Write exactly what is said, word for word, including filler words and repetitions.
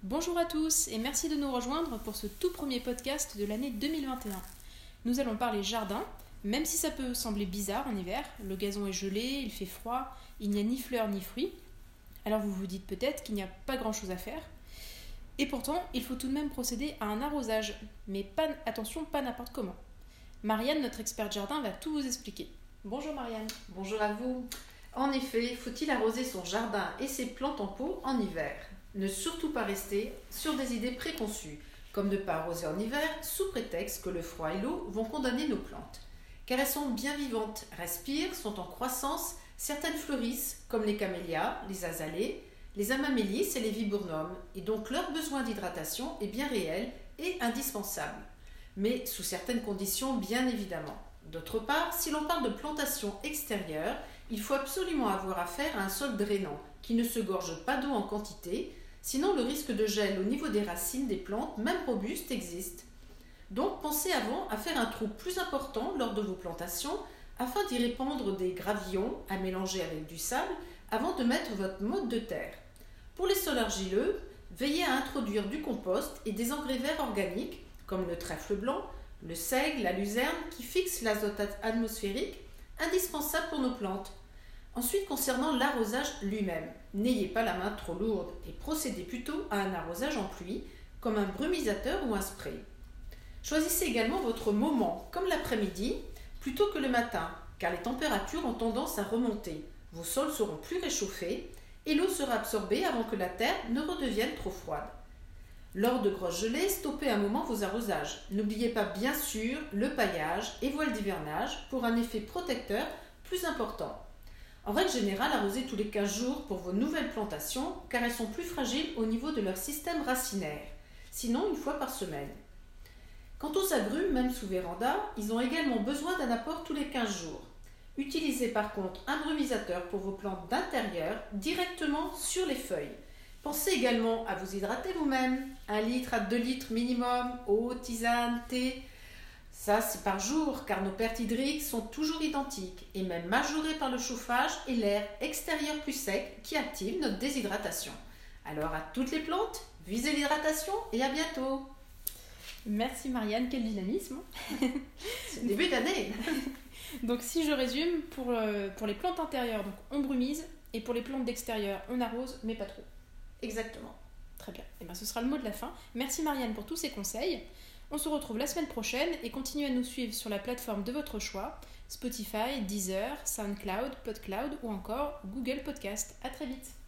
Bonjour à tous et merci de nous rejoindre pour ce tout premier podcast de l'année deux mille vingt et un. Nous allons parler jardin, même si ça peut sembler bizarre en hiver. Le gazon est gelé, il fait froid, il n'y a ni fleurs ni fruits. Alors vous vous dites peut-être qu'il n'y a pas grand-chose à faire. Et pourtant, il faut tout de même procéder à un arrosage, mais pas, attention, pas n'importe comment. Marianne, notre experte jardin, va tout vous expliquer. Bonjour Marianne. Bonjour à vous. En effet, faut-il arroser son jardin et ses plantes en pot en hiver ? Ne surtout pas rester sur des idées préconçues, comme ne pas arroser en hiver sous prétexte que le froid et l'eau vont condamner nos plantes. Car elles sont bien vivantes, respirent, sont en croissance, certaines fleurissent, comme les camélias, les azalées, les amamélis et les viburnums, et donc leur besoin d'hydratation est bien réel et indispensable, mais sous certaines conditions bien évidemment. D'autre part, si l'on parle de plantation extérieure, il faut absolument avoir affaire à un sol drainant, qui ne se gorge pas d'eau en quantité, sinon le risque de gel au niveau des racines des plantes, même robustes, existe. Donc pensez avant à faire un trou plus important lors de vos plantations, afin d'y répandre des gravillons à mélanger avec du sable, avant de mettre votre motte de terre. Pour les sols argileux, veillez à introduire du compost et des engrais verts organiques, comme le trèfle blanc, le seigle, la luzerne, qui fixent l'azote atmosphérique, indispensable pour nos plantes. Ensuite, concernant l'arrosage lui-même, n'ayez pas la main trop lourde et procédez plutôt à un arrosage en pluie, comme un brumisateur ou un spray. Choisissez également votre moment, comme l'après-midi, plutôt que le matin, car les températures ont tendance à remonter. Vos sols seront plus réchauffés et l'eau sera absorbée avant que la terre ne redevienne trop froide. Lors de grosses gelées, stoppez un moment vos arrosages. N'oubliez pas bien sûr le paillage et voile d'hivernage pour un effet protecteur plus important. En règle générale, arrosez tous les quinze jours pour vos nouvelles plantations car elles sont plus fragiles au niveau de leur système racinaire, sinon une fois par semaine. Quant aux agrumes, même sous véranda, ils ont également besoin d'un apport tous les quinze jours. Utilisez par contre un brumisateur pour vos plantes d'intérieur directement sur les feuilles. Pensez également à vous hydrater vous-même, un litre à deux litres minimum, eau, tisane, thé. Ça, c'est par jour, car nos pertes hydriques sont toujours identiques et même majorées par le chauffage et l'air extérieur plus sec qui active notre déshydratation. Alors à toutes les plantes, visez l'hydratation et à bientôt. Merci Marianne, quel dynamisme. C'est le début d'année. Donc si je résume, pour, euh, pour les plantes intérieures, donc on brumise, et pour les plantes d'extérieur, on arrose, mais pas trop. Exactement. Très bien. Et bien, ce sera le mot de la fin. Merci Marianne pour tous ces conseils. On se retrouve la semaine prochaine et continuez à nous suivre sur la plateforme de votre choix, Spotify, Deezer, SoundCloud, PodCloud ou encore Google Podcast. À très vite.